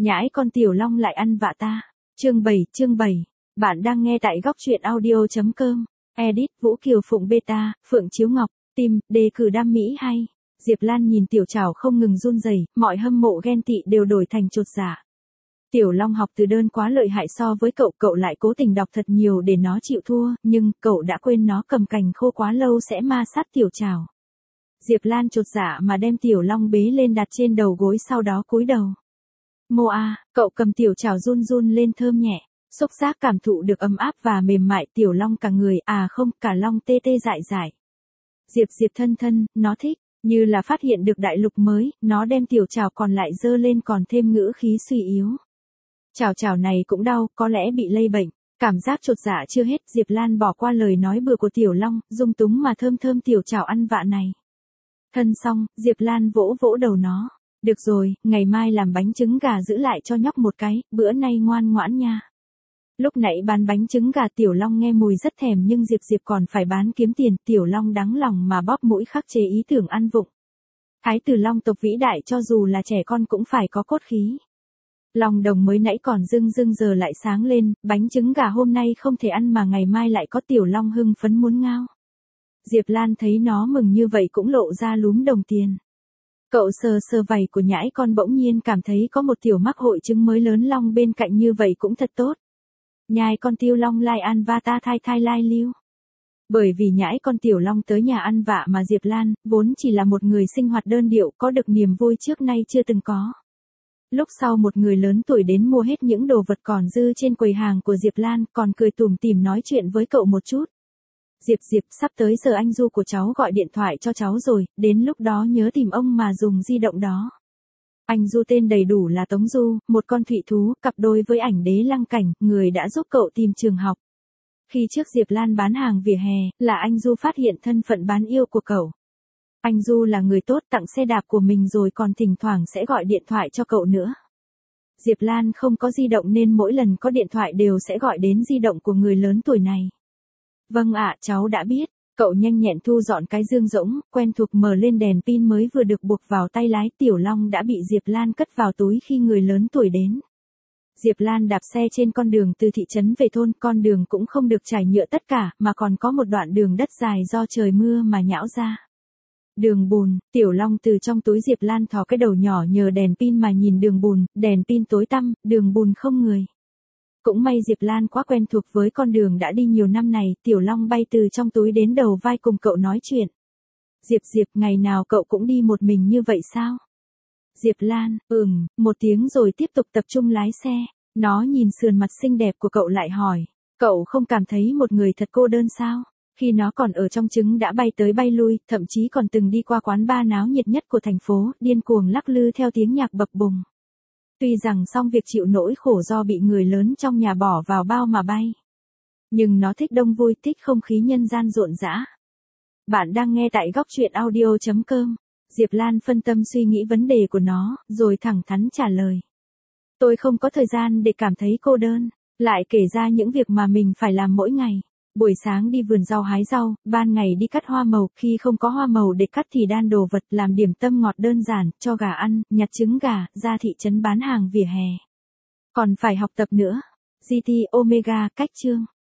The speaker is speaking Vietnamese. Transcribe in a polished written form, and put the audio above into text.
Nhãi con Tiểu Long lại ăn vạ ta. Chương 7. Bạn đang nghe tại góc truyện audio.com. Edit Vũ Kiều Phụng Beta, Phượng Chiếu Ngọc, Tim, đề cử đam mỹ hay. Diệp Lan nhìn Tiểu Trảo không ngừng run rẩy, mọi hâm mộ ghen tị đều đổi thành chột dạ. Tiểu Long học từ đơn quá lợi hại so với cậu lại cố tình đọc thật nhiều để nó chịu thua, nhưng cậu đã quên nó cầm cành khô quá lâu sẽ ma sát Tiểu Trảo. Diệp Lan chột dạ mà đem Tiểu Long bế lên đặt trên đầu gối sau đó cúi đầu. Moa, cậu cầm Tiểu Trảo run run lên thơm nhẹ, xúc giác cảm thụ được ấm áp và mềm mại. Tiểu Long cả người, cả Long tê tê dại dại. Diệp thân, nó thích, như là phát hiện được đại lục mới, nó đem Tiểu Trảo còn lại giơ lên còn thêm ngữ khí suy yếu. Trảo này cũng đau, có lẽ bị lây bệnh. Cảm giác chột dạ chưa hết, Diệp Lan bỏ qua lời nói bừa của Tiểu Long, dung túng mà thơm Tiểu Trảo ăn vạ này. Thân xong, Diệp Lan vỗ đầu nó. Được rồi, ngày mai làm bánh trứng gà giữ lại cho nhóc một cái, bữa nay ngoan ngoãn nha. Lúc nãy bán bánh trứng gà Tiểu Long nghe mùi rất thèm nhưng Diệp còn phải bán kiếm tiền. Tiểu Long đắng lòng mà bóp mũi khắc chế ý tưởng ăn vụng. Thái tử Long tộc vĩ đại cho dù là trẻ con cũng phải có cốt khí. Long đồng mới nãy còn rưng giờ lại sáng lên, bánh trứng gà hôm nay không thể ăn mà ngày mai lại có. Tiểu Long hưng phấn muốn ngao. Diệp Lan thấy nó mừng như vậy cũng lộ ra lúm đồng tiền. Cậu sờ vảy của nhãi con bỗng nhiên cảm thấy có một tiểu mắc hội chứng mới lớn long bên cạnh như vậy cũng thật tốt. Nhai con Tiêu Long lai an va ta thai lai lưu. Bởi vì nhãi con Tiểu Long tới nhà ăn vạ mà Diệp Lan, vốn chỉ là một người sinh hoạt đơn điệu có được niềm vui trước nay chưa từng có. Lúc sau một người lớn tuổi đến mua hết những đồ vật còn dư trên quầy hàng của Diệp Lan còn cười tủm tỉm nói chuyện với cậu một chút. Diệp, sắp tới giờ anh Du của cháu gọi điện thoại cho cháu rồi, đến lúc đó nhớ tìm ông mà dùng di động đó. Anh Du tên đầy đủ là Tống Du, một con thụy thú, cặp đôi với ảnh đế Lăng Cảnh, người đã giúp cậu tìm trường học. Khi trước Diệp Lan bán hàng vỉa hè, là anh Du phát hiện thân phận bán yêu của cậu. Anh Du là người tốt tặng xe đạp của mình rồi còn thỉnh thoảng sẽ gọi điện thoại cho cậu nữa. Diệp Lan không có di động nên mỗi lần có điện thoại đều sẽ gọi đến di động của người lớn tuổi này. Vâng ạ, cháu đã biết. Cậu nhanh nhẹn thu dọn cái dương rỗng, quen thuộc mở lên đèn pin mới vừa được buộc vào tay lái. Tiểu Long đã bị Diệp Lan cất vào túi khi người lớn tuổi đến. Diệp Lan đạp xe trên con đường từ thị trấn về thôn, con đường cũng không được trải nhựa tất cả, mà còn có một đoạn đường đất dài do trời mưa mà nhão ra. Đường bùn, Tiểu Long từ trong túi Diệp Lan thò cái đầu nhỏ nhờ đèn pin mà nhìn đường bùn, đèn pin tối tăm, đường bùn không người. Cũng may Diệp Lan quá quen thuộc với con đường đã đi nhiều năm này, Tiểu Long bay từ trong túi đến đầu vai cùng cậu nói chuyện. Diệp, ngày nào cậu cũng đi một mình như vậy sao? Diệp Lan, một tiếng rồi tiếp tục tập trung lái xe. Nó nhìn sườn mặt xinh đẹp của cậu lại hỏi, cậu không cảm thấy một người thật cô đơn sao? Khi nó còn ở trong trứng đã bay tới bay lui, thậm chí còn từng đi qua quán bar náo nhiệt nhất của thành phố, điên cuồng lắc lư theo tiếng nhạc bập bùng. Tuy rằng xong việc chịu nỗi khổ do bị người lớn trong nhà bỏ vào bao mà bay. Nhưng nó thích đông vui, thích không khí nhân gian rộn rã. Bạn đang nghe tại góc truyện audio.com. Diệp Lan phân tâm suy nghĩ vấn đề của nó, rồi thẳng thắn trả lời. Tôi không có thời gian để cảm thấy cô đơn, lại kể ra những việc mà mình phải làm mỗi ngày. Buổi sáng đi vườn rau hái rau, ban ngày đi cắt hoa màu, khi không có hoa màu để cắt thì đan đồ vật, làm điểm tâm ngọt đơn giản, cho gà ăn, nhặt trứng gà, ra thị trấn bán hàng vỉa hè. Còn phải học tập nữa. GT Omega, cách chương.